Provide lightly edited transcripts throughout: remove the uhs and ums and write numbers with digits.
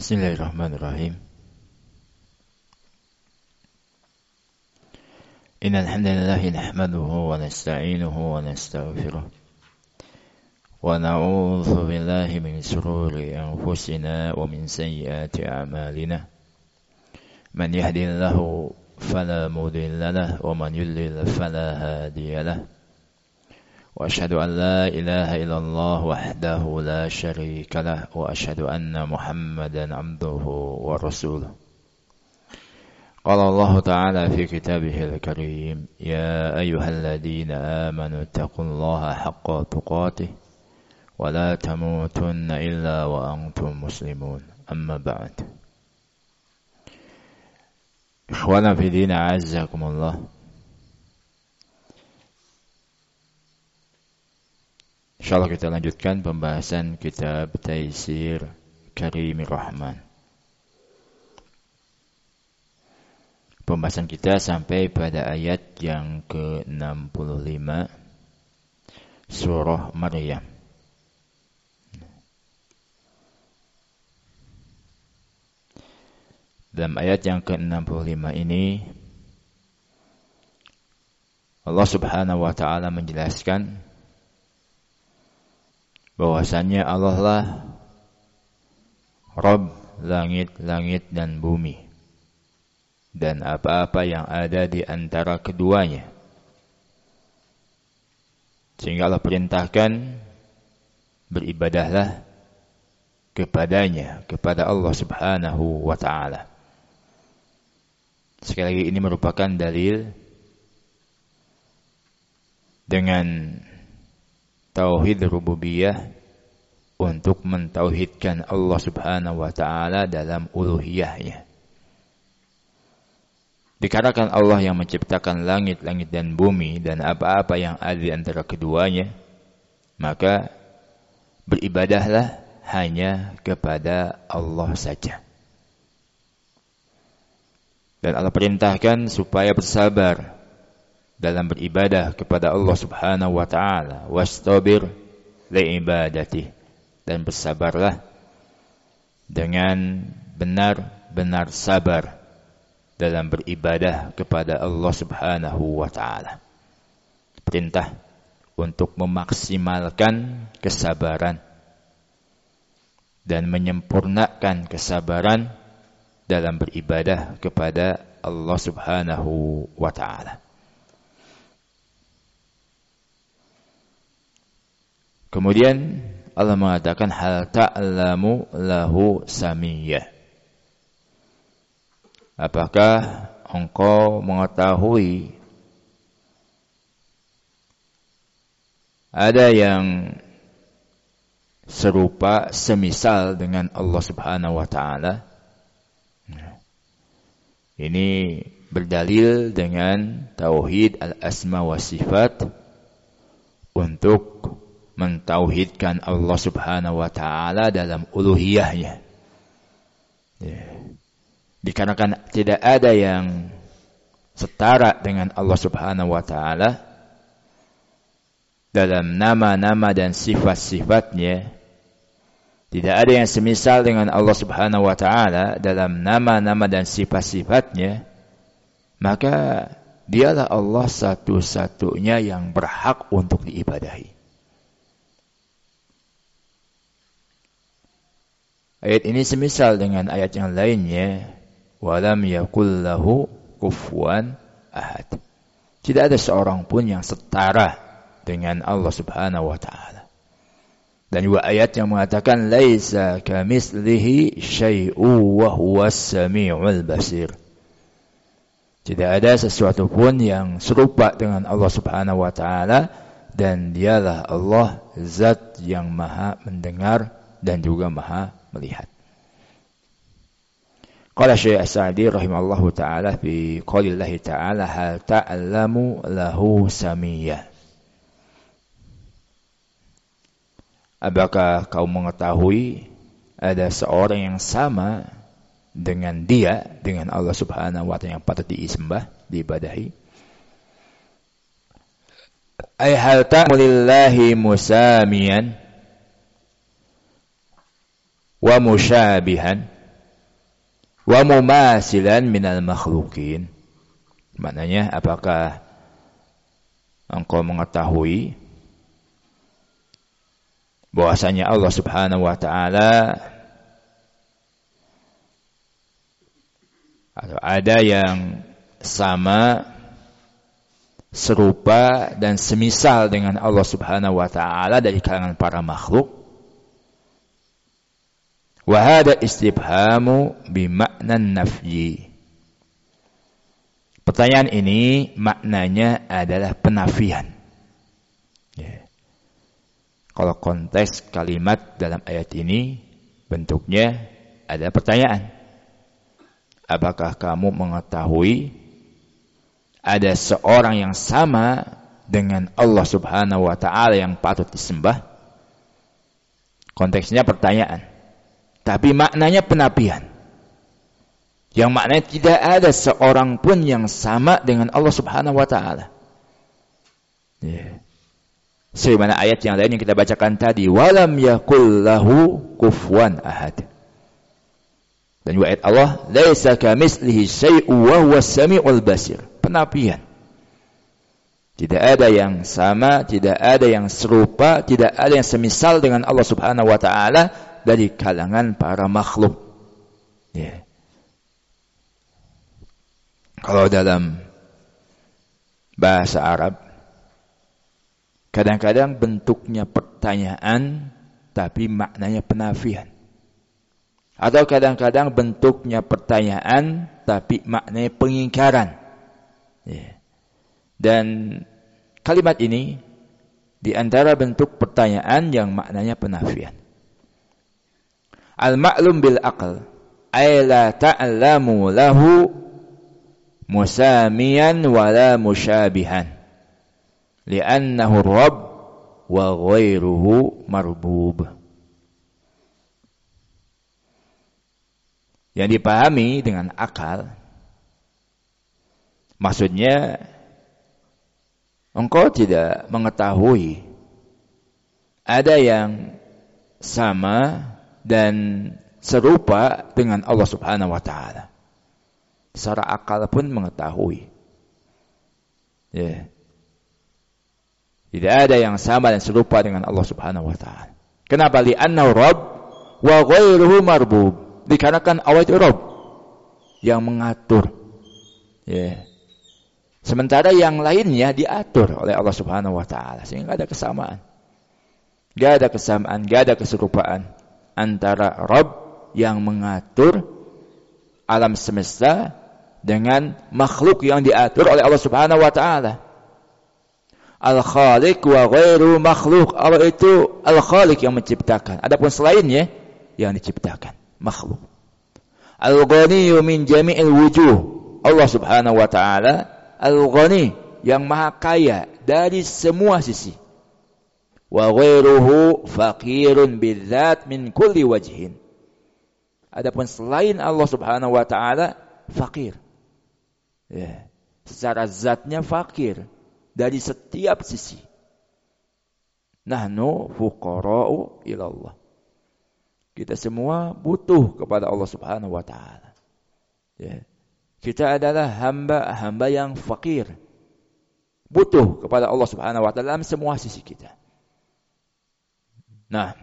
Bismillahirrahmanirrahim. Innal hamdalillah nahmaduhu wa nasta'inuhu wa nastaghfiruh wa na'udzu billahi min shururi anfusina wa min sayyiati a'malina. Man yahdihillahu fala mudilla lahu wa man yudlil fala hadiya lahu. Wa asyhadu an la ilaha illallah wahdahu la syarika lah wa asyhadu anna Muhammadan abduhu wa rasuluh. Qala Allah Ta'ala fi kitabihil karim, ya ayyuhalladzina amanu taqullaha haqqa tuqatih wa la tamutunna illa wa antum muslimun. Amma ba'd. Ikhwana fi din, a'azzakumullah. Insyaallah kita lanjutkan pembahasan kitab Taisir Karimir Rahman. Pembahasan kita sampai pada ayat yang ke-65 surah Maryam. Dalam ayat yang ke-65 ini Allah Subhanahu wa taala menjelaskan bahwasannya Allah lah Rabb langit-langit dan bumi dan apa-apa yang ada di antara keduanya. Sehingga Allah perintahkan beribadahlah kepadanya, kepada Allah Subhanahu wa ta'ala. Sekali lagi ini merupakan dalil dengan tauhid rububiyah untuk mentauhidkan Allah Subhanahu wa ta'ala dalam uluhiyahnya. Dikarenakan Allah yang menciptakan langit-langit dan bumi dan apa-apa yang ada di antara keduanya, maka beribadahlah hanya kepada Allah saja. Dan Allah perintahkan supaya bersabar dalam beribadah kepada Allah Subhanahu wa ta'ala. Wastabir li'ibadati. Dan bersabarlah dengan benar-benar sabar dalam beribadah kepada Allah Subhanahu wa ta'ala. Perintah untuk memaksimalkan kesabaran dan menyempurnakan kesabaran dalam beribadah kepada Allah Subhanahu wa ta'ala. Kemudian Allah mengatakan hal ta'lamu lahu samiyah. Apakah engkau mengetahui ada yang serupa semisal dengan Allah Subhanahu wa ta'ala? Ini berdalil dengan tauhid al-asma wa sifat untuk mentauhidkan Allah Subhanahu wa ta'ala dalam uluhiyahnya. Dikarenakan tidak ada yang setara dengan Allah Subhanahu wa ta'ala dalam nama-nama dan sifat-sifatnya. Tidak ada yang semisal dengan Allah Subhanahu wa ta'ala dalam nama-nama dan sifat-sifatnya. Maka dialah Allah satu-satunya yang berhak untuk diibadahi. Ayat ini semisal dengan ayat yang lainnya. Walam yakul lahu kufuwan ahad. Tidak ada seorang pun yang setara dengan Allah Subhanahu wa ta'ala. Dan juga ayat yang mengatakan laisa kamitslihi syai'un wa huwas samiul basir. Tidak ada sesuatu pun yang serupa dengan Allah Subhanahu wa ta'ala dan dialah Allah zat yang maha mendengar dan juga maha melihat. Qala Syekh As-Sa'di rahimallahu ta'ala fi qaulillahi ta'ala hal ta'lamu lahu samiyah. Apakah kau mengetahui ada seorang yang sama dengan dia, dengan Allah Subhanahu wa ta'ala yang patut disembah, diibadahi? Ay hal ta'lamu lillahi musamiyan wa musyabihan. wa mumasilan minal makhlukin. Maknanya, apakah engkau mengetahui bahwasanya Allah Subhanahu wa taala atau ada yang sama, serupa dan semisal dengan Allah Subhanahu wa taala dari kalangan para makhluk? Wa hada istifhamu bi maknan nafyi. Pertanyaan ini maknanya adalah penafian. Ya. Kalau konteks kalimat dalam ayat ini bentuknya ada pertanyaan. Apakah kamu mengetahui ada seorang yang sama dengan Allah Subhanahu wa taala yang patut disembah? Konteksnya pertanyaan. Tapi maknanya penafian. Yang maknanya tidak ada seorang pun yang sama dengan Allah Subhanahu wa taala. Ya. Sebagaimana ayat yang lain yang kita bacakan tadi, walam yakul lahu kufuwan ahad. Dan juga ayat Allah, laisa kamitslihi syai'un wa huwas samiul basir. Penafian. Tidak ada yang sama, tidak ada yang serupa, tidak ada yang semisal dengan Allah Subhanahu wa taala dari kalangan para makhluk. Ya. Kalau dalam bahasa Arab, kadang-kadang bentuknya pertanyaan, tapi maknanya penafian. Atau kadang-kadang bentuknya pertanyaan, tapi maknanya pengingkaran. Ya. Dan kalimat ini, di antara bentuk pertanyaan yang maknanya penafian. Al-ma'lum bil aql, ay la ta'lamu lahu musamiyan wala musyabihan li'annahu rabb wa ghairuhu marbub. Yang dipahami dengan akal, maksudnya engkau tidak mengetahui ada yang sama dan serupa dengan Allah Subhanahu wa taala. Secara akal pun mengetahui. Ya. Tidak ada yang sama dan serupa dengan Allah Subhanahu wa taala. Kenapa? Li'annahu Rabb wa ghairuhu marbub. Dikarenakan Allah itu Rabb yang mengatur. Ya. Sementara yang lainnya diatur oleh Allah Subhanahu wa taala, sehingga ada kesamaan. Enggak ada kesamaan, enggak ada keserupaan antara Rabb yang mengatur alam semesta dengan makhluk yang diatur oleh Allah Subhanahu wa taala. Al-Khaliq wa ghairu makhluk. Allah itu Al-Khaliq yang menciptakan. Adapun selainnya yang diciptakan, makhluk. Al-Ghaniyyu min jami'il wujuh. Allah Subhanahu wa taala Al-Ghani yang maha kaya dari semua sisi. Wa ghairuhu faqirun bidzat min kulli wajhin. Adapun selain Allah Subhanahu wa taala fakir. Ya, secara zatnya fakir dari setiap sisi. Nahnu fuqara'u ila Allah. Kita semua butuh kepada Allah Subhanahu wa taala. Ya. Kita adalah hamba yang fakir. Butuh kepada Allah Subhanahu wa taala dalam semua sisi kita. Nah,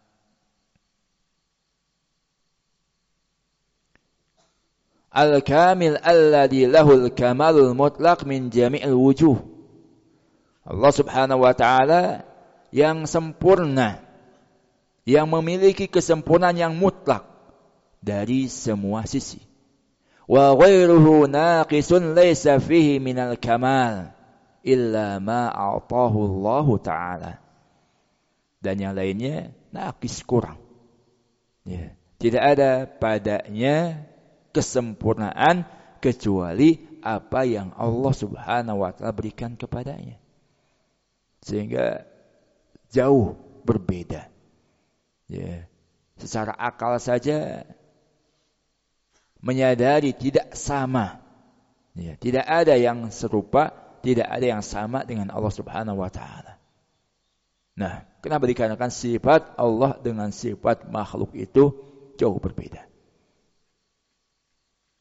Al-Kamil alladhi lahul kamalul mutlaq min jami'il wujuh. Allah Subhanahu wa taala yang sempurna, yang memiliki kesempurnaan yang mutlak dari semua sisi. Wa ghairuhu naqisun laysa fihi minal kamal illa ma a'tahu Allah taala. Dan yang lainnya naqis, kurang. Ya, tidak ada padanya kesempurnaan kecuali apa yang Allah Subhanahu wa taala berikan kepadanya. Sehingga jauh berbeda. Ya, secara akal saja menyadari tidak sama. Ya, tidak ada yang serupa, tidak ada yang sama dengan Allah Subhanahu wa taala. Nah, kenapa? Dikarenakan sifat Allah dengan sifat makhluk itu jauh berbeda.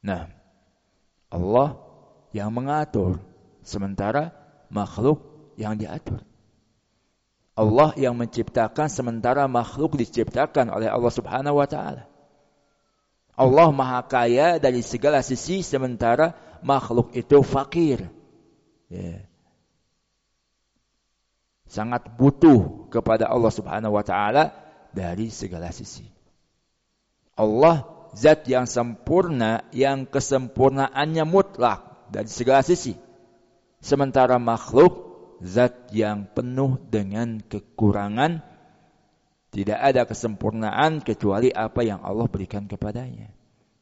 Nah, Allah yang mengatur, sementara makhluk yang diatur. Allah yang menciptakan, sementara makhluk diciptakan oleh Allah Subhanahu wa Ta'ala. Allah Maha Kaya dari segala sisi, sementara makhluk itu fakir. Ya. Sangat butuh kepada Allah Subhanahu wa Ta'ala dari segala sisi. Allah zat yang sempurna, yang kesempurnaannya mutlak dari segala sisi. Sementara makhluk zat yang penuh dengan kekurangan, tidak ada kesempurnaan kecuali apa yang Allah berikan kepadanya.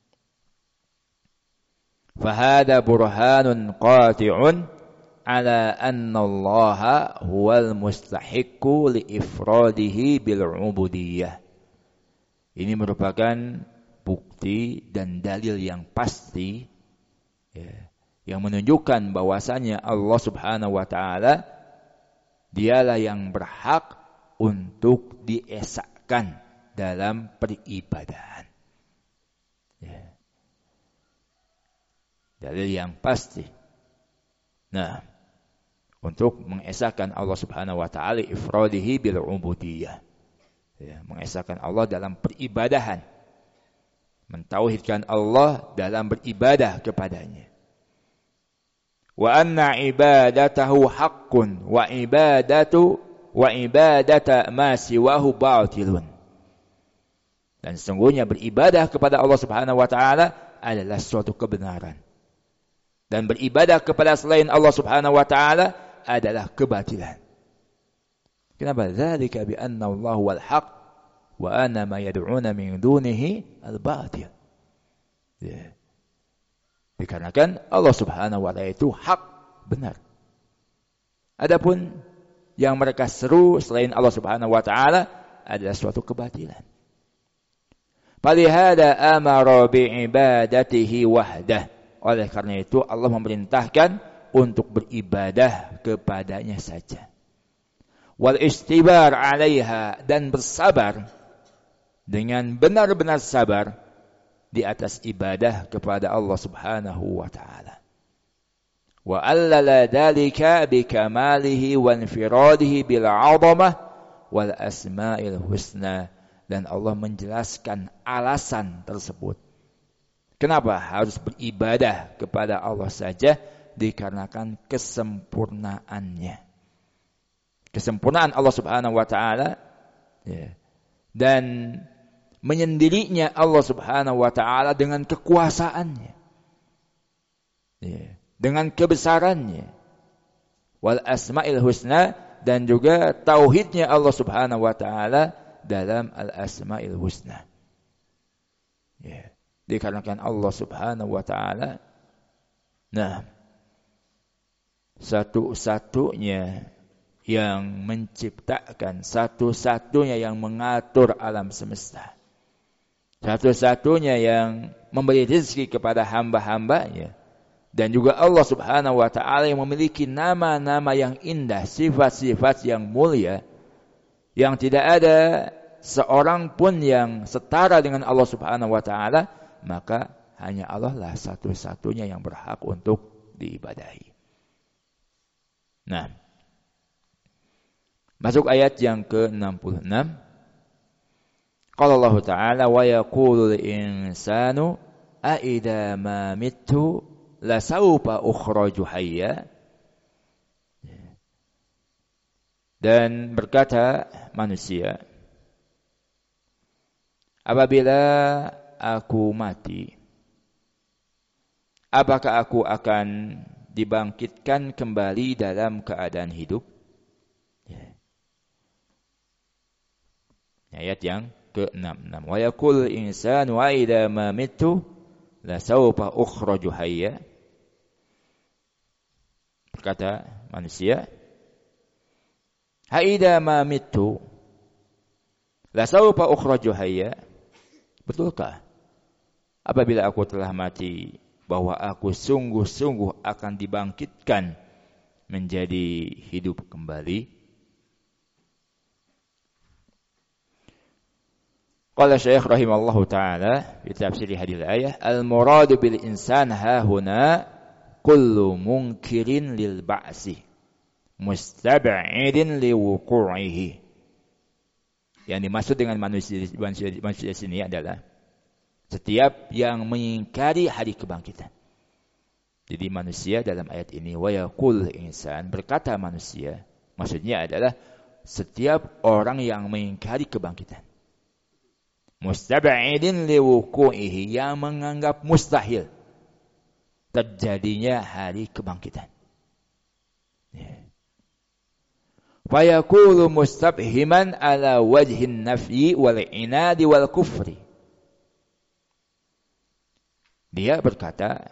Fahada burhanun qati'un ala anna Allah huwal mustahiqqu li ifradihi bil ubudiyah. Ini merupakan bukti dan dalil yang pasti, ya, yang menunjukkan bahwasanya Allah Subhanahu wa Ta'ala dialah yang berhak untuk diesakan dalam peribadahan. Ya. Dalil yang pasti. Nah, untuk mengesahkan Allah Subhanahu wa Ta'ala ifradihi bil ubudiyah. Ya, mengesahkan Allah dalam peribadahan. Mentauhidkan Allah dalam beribadah kepadanya. Wa anna ibadatahu haqqun wa ibadata ma siwahu batilun. Dan sesungguhnya beribadah kepada Allah Subhanahu wa Ta'ala adalah suatu kebenaran. Dan beribadah kepada selain Allah Subhanahu wa Ta'ala adalah kebatilan. Kenapa? Dzalika bi anna Allah wal haq wa anna ma yad'una min dunihi al-batil. Ya. Dikarenakan Allah Subhanahu wa Ta'ala itu hak, benar. Adapun yang mereka seru selain Allah Subhanahu wa Ta'ala adalah suatu kebatilan. Falihada amara bi'ibadatihi wahdah. Oleh karena itu Allah memerintahkan untuk beribadah kepadanya saja. Wal istibar 'alaiha, dan bersabar dengan benar-benar sabar di atas ibadah kepada Allah Subhanahu wa Ta'ala. Wa allala dzalika bikamalihi wa infiradihi bil 'azamah wal asma'il husna, dan Allah menjelaskan alasan tersebut. Kenapa harus beribadah kepada Allah saja? Dikarenakan kesempurnaannya. Kesempurnaan Allah Subhanahu wa Ta'ala, ya, dan menyendirinya Allah Subhanahu wa Ta'ala dengan kekuasaannya, ya, dengan kebesarannya, wal asma'il husna, dan juga tauhidnya Allah Subhanahu wa Ta'ala dalam al asma'il husna, ya. Dikarenakan Allah Subhanahu wa Ta'ala, nah, satu-satunya yang menciptakan, satu-satunya yang mengatur alam semesta, satu-satunya yang memberi rezeki kepada hamba-hambanya, dan juga Allah Subhanahu wa Ta'ala yang memiliki nama-nama yang indah, sifat-sifat yang mulia, yang tidak ada seorang pun yang setara dengan Allah Subhanahu wa Ta'ala, maka hanya Allah lah satu-satunya yang berhak untuk diibadahi. Nah, masuk ayat yang ke-66. Qala Allah Ta'ala wa yaqulul insanu a idza ma mittu la sawfa ukhraju hayya. Dan berkata manusia, apabila aku mati, apakah aku akan dibangkitkan kembali dalam keadaan hidup? Ayat yang ke-66. Wa yaqul insanu wa idza ma mittu la sawfa ukhraju hayya. Berkata manusia, ha idza ma mittu la sawfa ukhraju hayya. Betulkah apabila aku telah mati bahwa aku sungguh-sungguh akan dibangkitkan menjadi hidup kembali? Qala Syekh rahimallahu taala fi tafsir hadhihi al-ayah, al-muradu bil insan ha huna kullu munkirin lil ba'si mustab'idin li wuqu'ihi. Yang dimaksud dengan manusia sini adalah setiap yang mengingkari hari kebangkitan. Jadi manusia dalam ayat ini wa yaqul insan, berkata manusia, maksudnya adalah setiap orang yang mengingkari kebangkitan. Mustab'idin liwuqu'ihi, yang menganggap mustahil terjadinya hari kebangkitan. Fa yaqulu mustabhiman ala wajhin nafyi wal inadi wal kufri. Dia berkata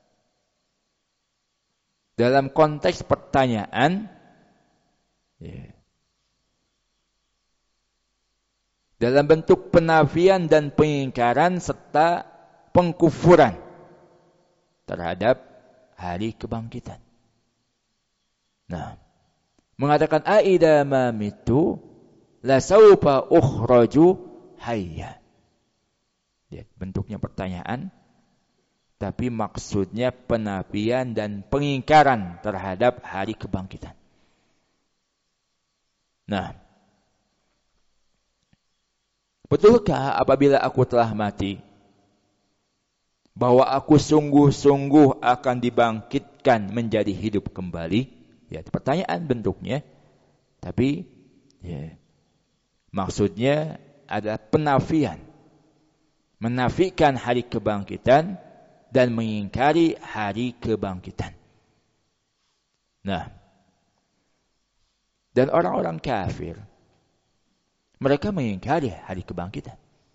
dalam konteks pertanyaan, dalam bentuk penafian dan pengingkaran serta pengkufuran terhadap hari kebangkitan. Nah, mengatakan aida ma mitu la saufa ukhraju hayya. Ya, bentuknya pertanyaan tapi maksudnya penafian dan pengingkaran terhadap hari kebangkitan. Nah, betulkah apabila aku telah mati, bahwa aku sungguh-sungguh akan dibangkitkan menjadi hidup kembali? Ya, pertanyaan bentuknya. Tapi maksudnya adalah penafian. Menafikan hari kebangkitan dan mengingkari hari kebangkitan. Nah, dan orang-orang kafir, mereka mengingkari hari kebangkitan.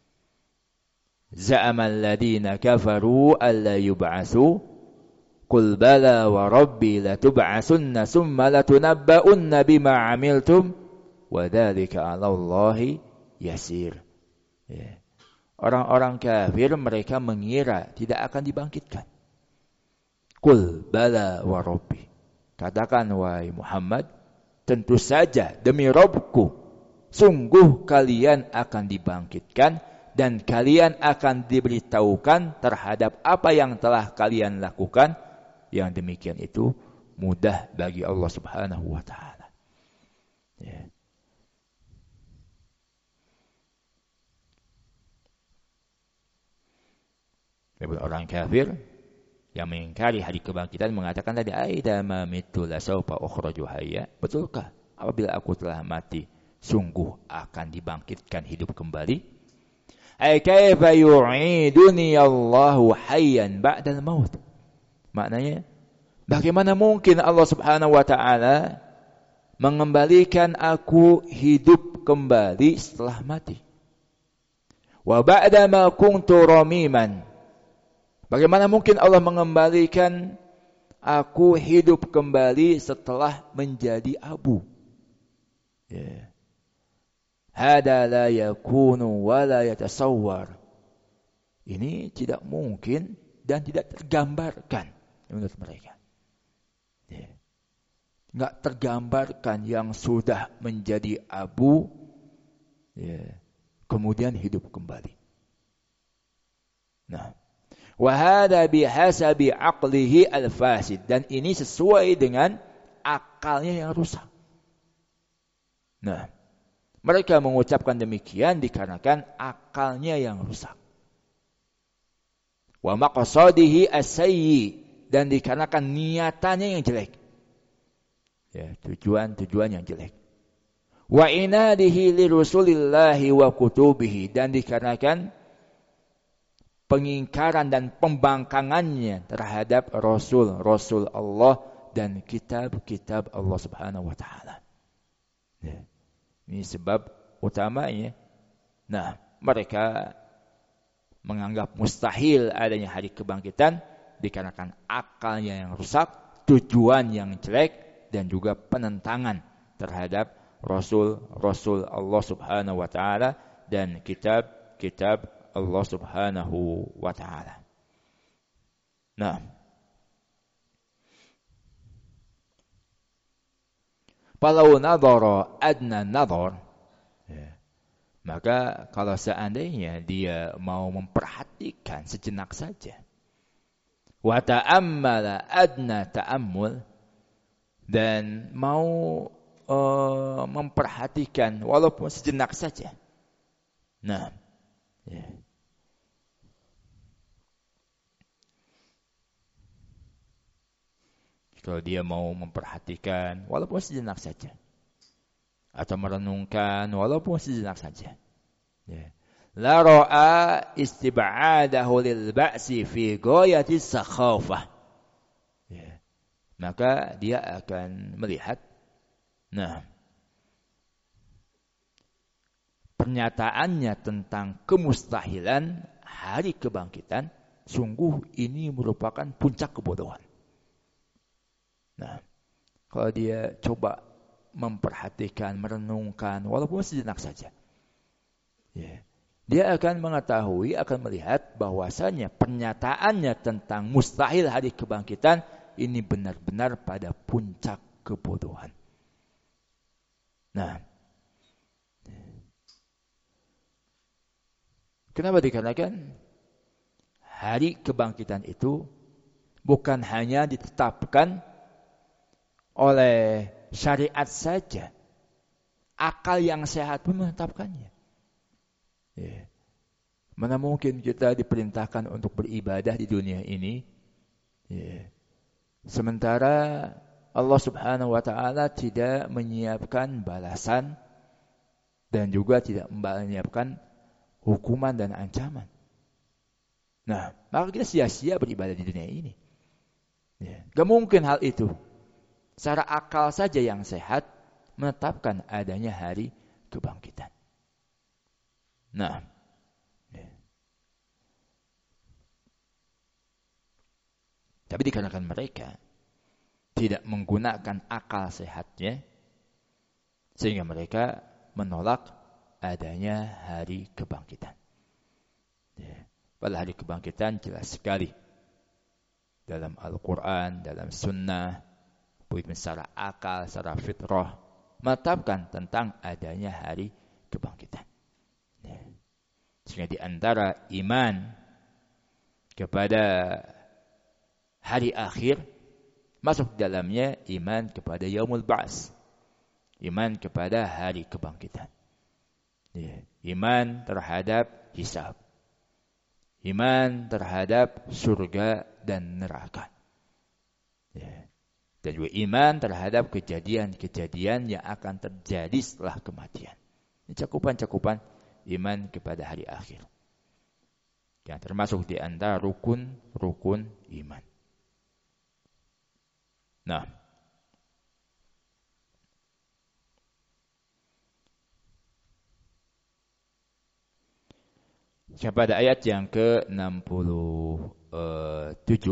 Za'amal ladina kafaru alla yub'atsu qul bala wa rabbi latub'atsunna summa latunabba'unna bima 'amiltum wa dzalika 'ala Allahi yasir. Orang-orang kafir mereka mengira tidak akan dibangkitkan. Qul bala wa rabbi, katakan wahai Muhammad, tentu saja demi Rabbku, sungguh kalian akan dibangkitkan dan kalian akan diberitahukan terhadap apa yang telah kalian lakukan. Yang demikian itu mudah bagi Allah Subhanahu wa taala. Orang kafir yang mengingkari hari kebangkitan mengatakan tadi aida ma mitu la saufa ukhraju hayya. Betulkah apabila aku telah mati sungguh akan dibangkitkan hidup kembali? Ay kaifa yu'iduni Allahu hayyan ba'dal maut. Maknanya, bagaimana mungkin Allah Subhanahu wa taala mengembalikan aku hidup kembali setelah mati? Wa ba'da ma kuntu ramiman. Bagaimana mungkin Allah mengembalikan aku hidup kembali setelah menjadi abu? Hada la yakunu wa la yatasawwar. Ini tidak mungkin dan tidak tergambarkan menurut mereka. Enggak tergambarkan yang sudah menjadi abu kemudian hidup kembali. Nah, wa hada bihasabi aqlihi al-fasid, dan ini sesuai dengan akalnya yang rusak. Nah, mereka mengucapkan demikian dikarenakan akalnya yang rusak. Wa maqsadihi as-sayyi, dan dikarenakan niatannya yang jelek. Tujuan yang jelek. Wa inadihi li Rasulillahi wa kutubihi, dan dikarenakan pengingkaran dan pembangkangannya terhadap Rasul Allah dan kitab-kitab Allah Subhanahu wa taala. Ini sebab utamanya. Nah, mereka menganggap mustahil adanya hari kebangkitan dikarenakan akalnya yang rusak, tujuan yang jelek, dan juga penentangan terhadap Rasul Allah Subhanahu wa taala dan kitab-kitab Allah Subhanahu wa taala. Nah, falau nadhara adna nadhar, Maka kalau seandainya dia mau memperhatikan sejenak saja, wa ta'ammala adna ta'ammul, dan mau memperhatikan walaupun sejenak saja. Nah, ya. Kalau dia mau memperhatikan walaupun sejenak saja, atau merenungkan walaupun sejenak saja, ya. La ra'a istib'adahu lil ba'si fi ghayati sakhafah. Ya. Maka dia akan melihat, nah, pernyataannya tentang kemustahilan hari kebangkitan, sungguh ini merupakan puncak kebodohan. Nah, kalau dia coba memperhatikan, merenungkan walaupun sejenak saja, ya, dia akan mengetahui, akan melihat bahwasanya pernyataannya tentang mustahil hari kebangkitan ini benar-benar pada puncak kebodohan. Nah, kenapa dikarenakan hari kebangkitan itu bukan hanya ditetapkan oleh syariat saja, akal yang sehat pun menetapkannya. Ya. Mana mungkin kita diperintahkan untuk beribadah di dunia ini, ya, sementara Allah Subhanahu wa Ta'ala tidak menyiapkan balasan dan juga tidak menyiapkan hukuman dan ancaman. Nah, maka kita sia-sia beribadah di dunia ini. Ya. Gak mungkin hal itu. Secara akal saja yang sehat menetapkan adanya hari kebangkitan. Nah, tapi dikarenakan mereka tidak menggunakan akal sehatnya, sehingga mereka menolak adanya hari kebangkitan. Pada hari kebangkitan jelas sekali dalam Al-Quran, dalam Sunnah, secara akal, secara fitrah menetapkan tentang adanya hari kebangkitan. Sehingga di antara iman kepada hari akhir masuk dalamnya iman kepada yaumul ba'ts, iman kepada hari kebangkitan, ya. Iman terhadap hisab, iman terhadap surga dan neraka, ya. Dan juga iman terhadap kejadian-kejadian yang akan terjadi setelah kematian. Ini cakupan-cakupan iman kepada hari akhir, yang termasuk di antara rukun-rukun iman. Nah, pada ayat yang ke-67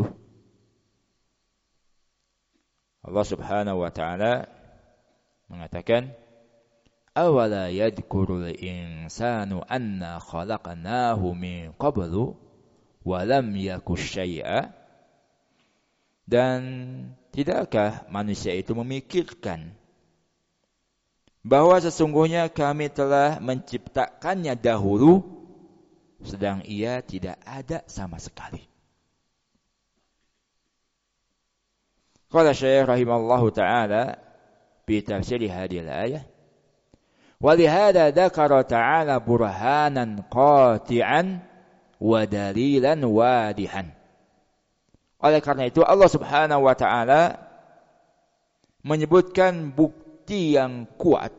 Allah Subhanahu wa Ta'ala mengatakan, awala yadhkurul insanu anna khalaqnahu min qablu wa lam yaku syai'a. Dan tidakkah manusia itu memikirkan bahwa sesungguhnya kami telah menciptakannya dahulu sedang ia tidak ada sama sekali. Qala Syekh rahimallahu ta'ala fi tafsir hadhihi al-ayah, ولهذا ذكر تعالى برهانا قاطعا ودليلا واضحا. Oleh karena itu Allah Subhanahu wa Ta'ala menyebutkan bukti yang kuat,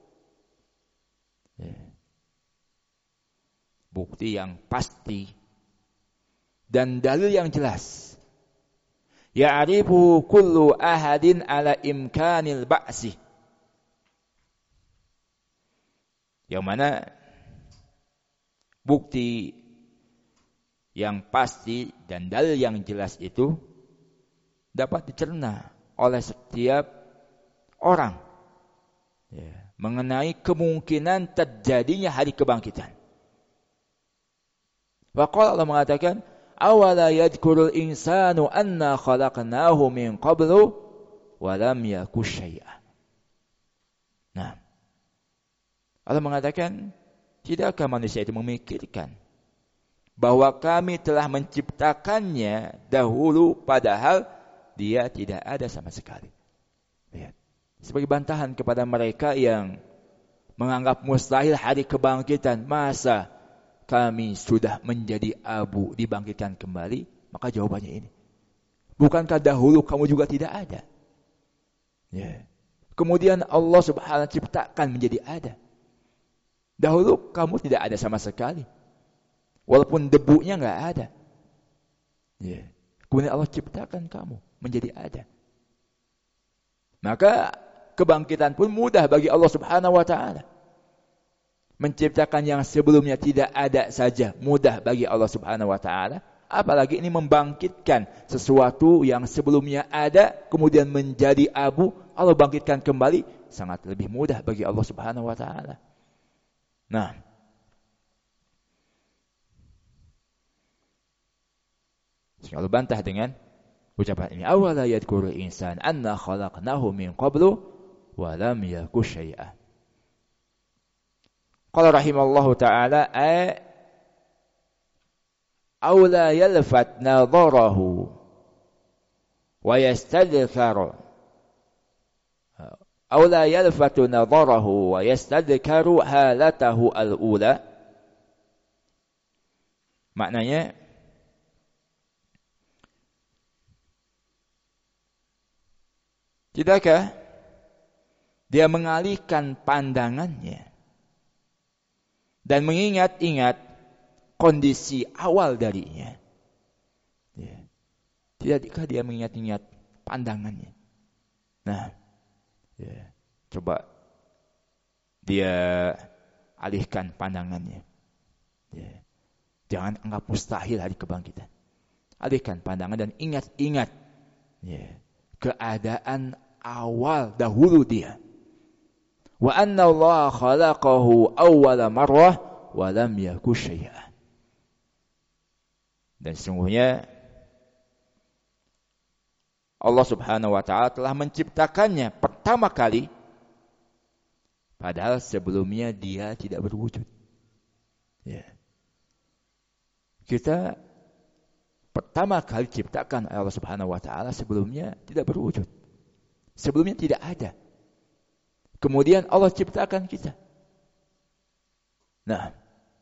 bukti yang pasti dan dalil yang jelas. Ya'rifu kullu ahadin ala imkanil ba'si, yang mana bukti yang pasti dan dalil yang jelas itu dapat dicerna oleh setiap orang, ya, mengenai kemungkinan terjadinya hari kebangkitan. Waqala Allah mengatakan, awala yadhkurul insanu anna khalaqnahu min qablu wa lam yaku syai'a. Nah, Allah mengatakan, Tidakkah manusia itu memikirkan bahwa kami telah menciptakannya dahulu padahal dia tidak ada sama sekali. Lihat. Sebagai bantahan kepada mereka yang menganggap mustahil hari kebangkitan, masa kami sudah menjadi abu dibangkitkan kembali? Maka jawabannya ini. Bukankah dahulu kamu juga tidak ada? Ya. Kemudian Allah Subhanahu wa ta'ala ciptakan menjadi ada. Dahulu kamu tidak ada sama sekali. Walaupun debunya enggak ada. Ya. Kemudian Allah ciptakan kamu menjadi ada. Maka kebangkitan pun mudah bagi Allah Subhanahu wa ta'ala. Menciptakan yang sebelumnya tidak ada saja mudah bagi Allah Subhanahu wa ta'ala. Apalagi ini membangkitkan sesuatu yang sebelumnya ada kemudian menjadi abu, Allah bangkitkan kembali, sangat lebih mudah bagi Allah Subhanahu wa ta'ala. Nah, kalau bantah dengan ucapan ini, awala yadhkuru insan anna khalaqnahu min qablu wa lam yaku syai'a. Qala rahimallahu ta'ala aw la yalfat nadharahu wa yastadhkaru aw la yalfatu nadharahu wa yastadhkaru halatahu al-ula. Maknanya tidakkah dia mengalihkan pandangannya dan mengingat-ingat kondisi awal darinya. Ya. Tidakkah dia mengingat-ingat pandangannya? Nah, ya. Coba dia alihkan pandangannya. Ya. Jangan anggap mustahil hari kebangkitan. Alihkan pandangan dan ingat-ingat ya, keadaan awal dahulu dia. Wa anna Allah khalaqahu awwala marrah wa lam yaku syai'a. Dan sesungguhnya Allah Subhanahu wa ta'ala telah menciptakannya pertama kali padahal sebelumnya dia tidak berwujud. Ya. Kita pertama kali ciptakan Allah Subhanahu wa ta'ala sebelumnya tidak berwujud. Sebelumnya tidak ada. Kemudian Allah ciptakan kita. Nah,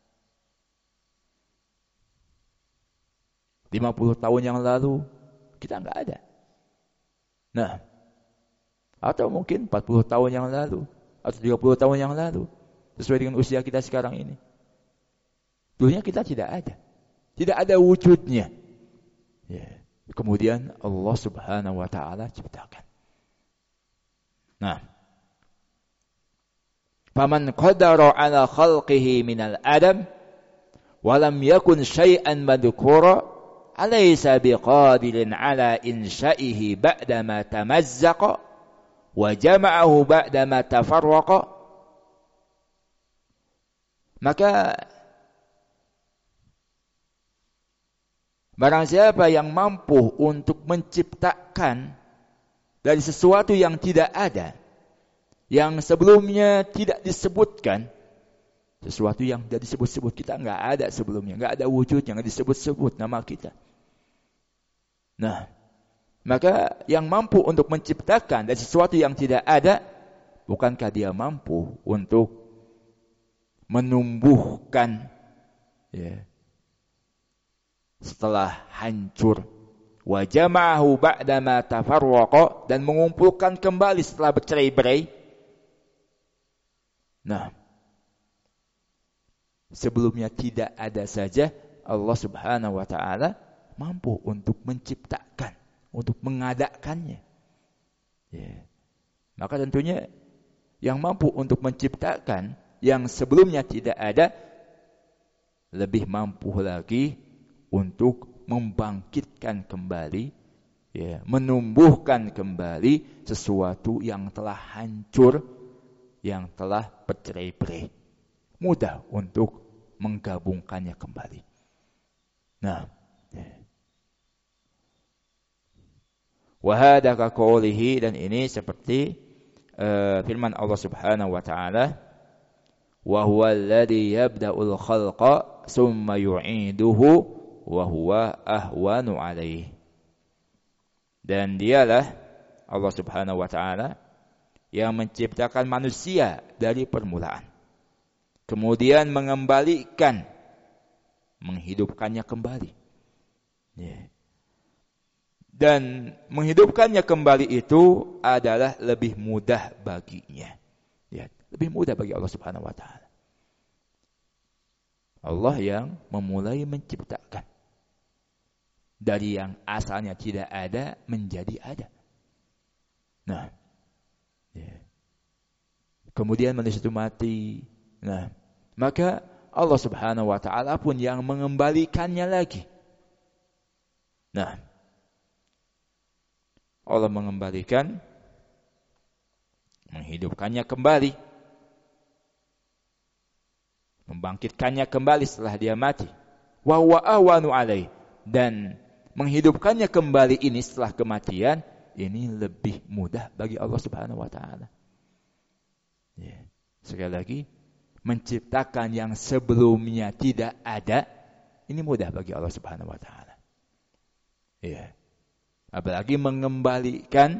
50 tahun yang lalu kita enggak ada. Nah, atau mungkin 40 tahun yang lalu atau 30 tahun yang lalu sesuai dengan usia kita sekarang ini. Dulunya kita tidak ada. Tidak ada wujudnya. Ya. Kemudian Allah Subhanahu wa ta'ala ciptakan. Nah, faman qadara ala khalqihi minal adam wa lam yakun syai'an madhkura alaysa biqadirin ala insya'ihi ba'dama tamazzaqa wa jama'ahu ba'dama tafarraqa. Maka barang siapa yang mampu untuk menciptakan dari sesuatu yang tidak ada, yang sebelumnya tidak disebutkan, sesuatu yang tidak disebut-sebut, kita enggak ada sebelumnya, enggak ada wujud yang disebut-sebut nama kita. Nah, maka yang mampu untuk menciptakan dari sesuatu yang tidak ada, bukankah dia mampu untuk menumbuhkan ya, setelah hancur, wa jama'ahu ba'dama tafarraqa, dan mengumpulkan kembali setelah bercerai-berai. Nah, sebelumnya tidak ada saja Allah Subhanahu wa ta'ala mampu untuk menciptakan, untuk mengadakannya. Ya. Maka tentunya yang mampu untuk menciptakan yang sebelumnya tidak ada lebih mampu lagi untuk membangkitkan kembali, ya, menumbuhkan kembali sesuatu yang telah hancur, yang telah bercerai-berai. Mudah untuk menggabungkannya kembali. Nah, wahada ka qoulihi, dan ini seperti firman Allah Subhanahu wa ta'ala, wa huwa alladhi yabda'ul khalqa tsumma yu'iduhu wa huwa ahwanu alaihi. Dan dialah Allah Subhanahu wa taala yang menciptakan manusia dari permulaan, kemudian mengembalikan, menghidupkannya kembali. Dan menghidupkannya kembali itu adalah lebih mudah baginya. Lebih mudah bagi Allah Subhanahu wa taala. Allah yang memulai menciptakan. Dari yang asalnya tidak ada menjadi ada. Nah, kemudian manusia itu mati. Nah, maka Allah Subhanahu wa taala pun yang mengembalikannya lagi. Nah, Allah mengembalikan, menghidupkannya kembali, membangkitkannya kembali setelah dia mati. Wa huwa ahwanu alaihi, dan menghidupkannya kembali ini setelah kematian ini lebih mudah bagi Allah Subhanahu wa taala. Sekali lagi, menciptakan yang sebelumnya tidak ada ini mudah bagi Allah Subhanahu wa taala. Apalagi mengembalikan,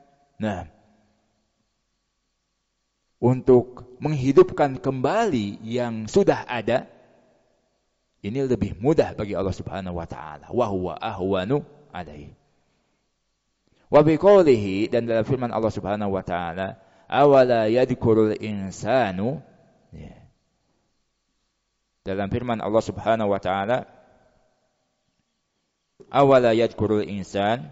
untuk menghidupkan kembali yang sudah ada, ini lebih mudah bagi Allah Subhanahu wa taala. Wa huwa ahwanu alaihi. Wa biqoulihi, dan dalam firman Allah Subhanahu wa taala, awala yadhkurul insanu. Dalam firman Allah Subhanahu wa taala, awala yadhkurul insan,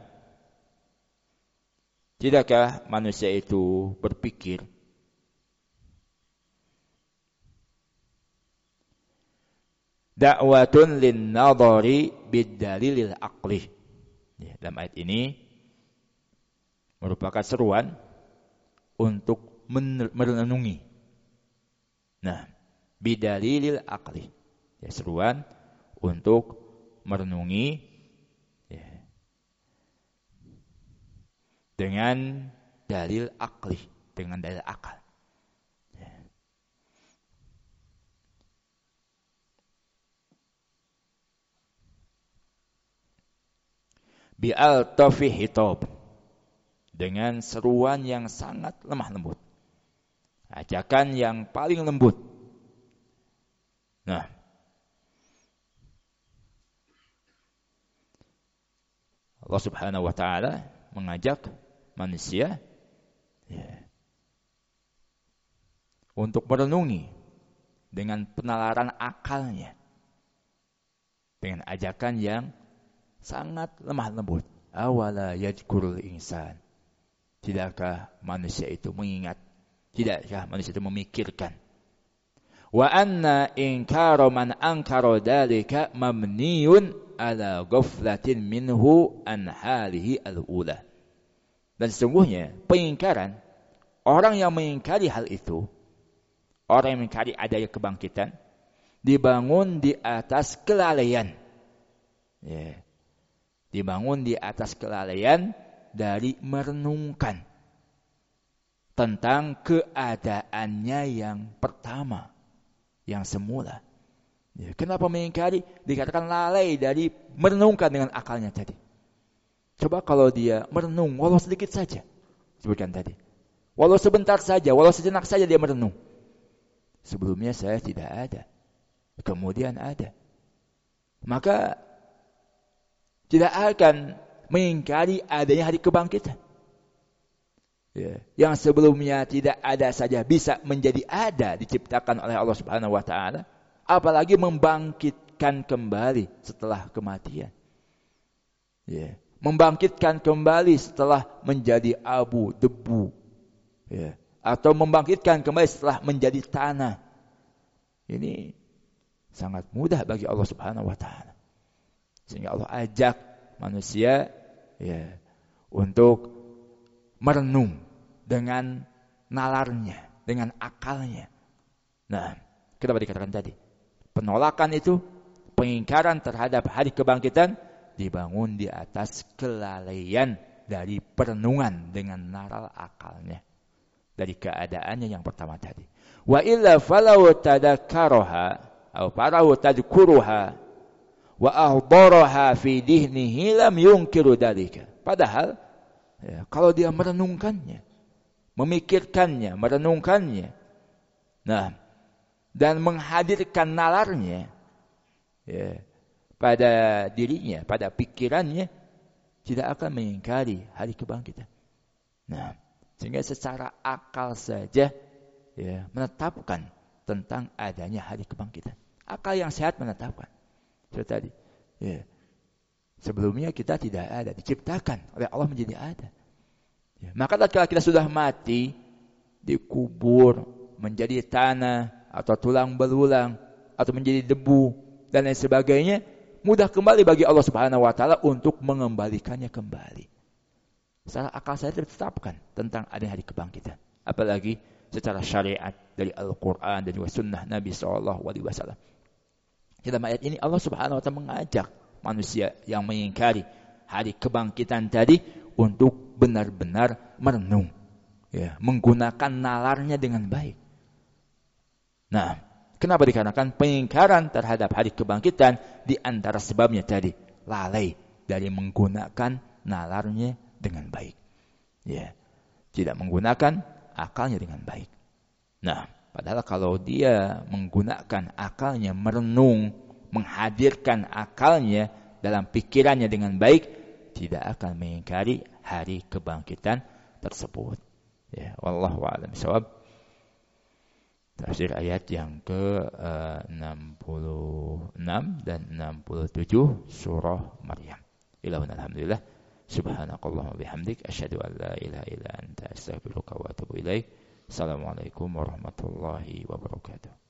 tidakkah manusia itu berpikir? Da'watun lin nadhari bid-dalilil aqli. Dalam ayat ini merupakan seruan untuk merenungi. Bidalilil aqli. Seruan untuk merenungi dengan dalil aqli, dengan dalil akal. Bi'al-tafi hitab, dengan seruan yang sangat lemah lembut, ajakan yang paling lembut. Allah Subhanahu wa taala mengajak manusia untuk merenungi dengan penalaran akalnya, dengan ajakan yang sangat lemah lembut. Awala yadhkurul insan, tidakkah manusia itu mengingat, tidakkah manusia itu memikirkan? Wa anna inkara man ankara dalika mabniyun ala ghaflatin minhu an halihi al-ula. Dan sesungguhnya pengingkaran, orang yang mengingkari hal itu, orang yang mengingkari adanya kebangkitan, dibangun di atas kelalaian. Dibangun di atas kelalaian dari merenungkan tentang keadaannya yang pertama, yang semula. Kenapa mengingkari? Dikatakan lalai dari merenungkan dengan akalnya tadi. Coba kalau dia merenung, walau sedikit saja, sebutkan tadi, walau sebentar saja, walau sejenak saja dia merenung. Sebelumnya saya tidak ada, kemudian ada. Maka tidak akan mengingkari adanya hari kebangkitan. Yang sebelumnya tidak ada saja bisa menjadi ada, diciptakan oleh Allah Subhanahu wa taala, apalagi membangkitkan kembali setelah kematian. Membangkitkan kembali setelah menjadi abu, debu. Atau membangkitkan kembali setelah menjadi tanah. Ini sangat mudah bagi Allah Subhanahu wa taala. Sehingga Allah ajak manusia untuk merenung dengan nalarnya, dengan akalnya. Kenapa dikatakan tadi? Penolakan itu, pengingkaran terhadap hari kebangkitan dibangun di atas kelalaian dari perenungan dengan nalar akalnya. dari keadaannya yang pertama tadi. Wa illa falau tadakkaraha atau farau tadkuruha wa ahdaraha fi dihnihi lam yunkiru dalika. Padahal ya, kalau dia merenungkannya, memikirkannya, merenungkannya, nah, dan menghadirkan nalarnya ya, pada dirinya, pada pikirannya, tidak akan mengingkari hari kebangkitan. Nah, sehingga secara akal saja ya, menetapkan tentang adanya hari kebangkitan. Akal yang sehat menetapkan. Seperti tadi. Ya. Sebelumnya kita tidak ada, diciptakan oleh Allah menjadi ada. Ya. Maka kalau kita sudah mati, dikubur, menjadi tanah, atau tulang belulang, atau menjadi debu, dan lain sebagainya, mudah kembali bagi Allah Subhanahu wa Ta'ala untuk mengembalikannya kembali. Secara akal saya ditetapkan tentang adanya hari kebangkitan. Apalagi secara syariat dari Al-Quran dan juga sunnah Nabi SAW. Dalam ayat ini Allah Subhanahu wa Ta'ala mengajak manusia yang mengingkari hari kebangkitan tadi untuk benar-benar merenung, ya, menggunakan nalarnya dengan baik. Nah, kenapa? Dikarenakan pengingkaran terhadap hari kebangkitan di antara sebabnya tadi lalai dari menggunakan nalarnya dengan baik. Ya, tidak menggunakan akalnya dengan baik. Nah, padahal kalau dia menggunakan akalnya, merenung, menghadirkan akalnya dalam pikirannya dengan baik, tidak akan mengingkari hari kebangkitan tersebut. Ya, wallahu a'lam bishawab. Tafsir ayat yang ke-66 dan 67 surah Maryam. Ilahun alhamdulillah. Subhanakallahumma bihamdik asyhadu an la ilaha illa anta astaghfiruka wa atubu ilaik. Assalamualaikum warahmatullahi wabarakatuh.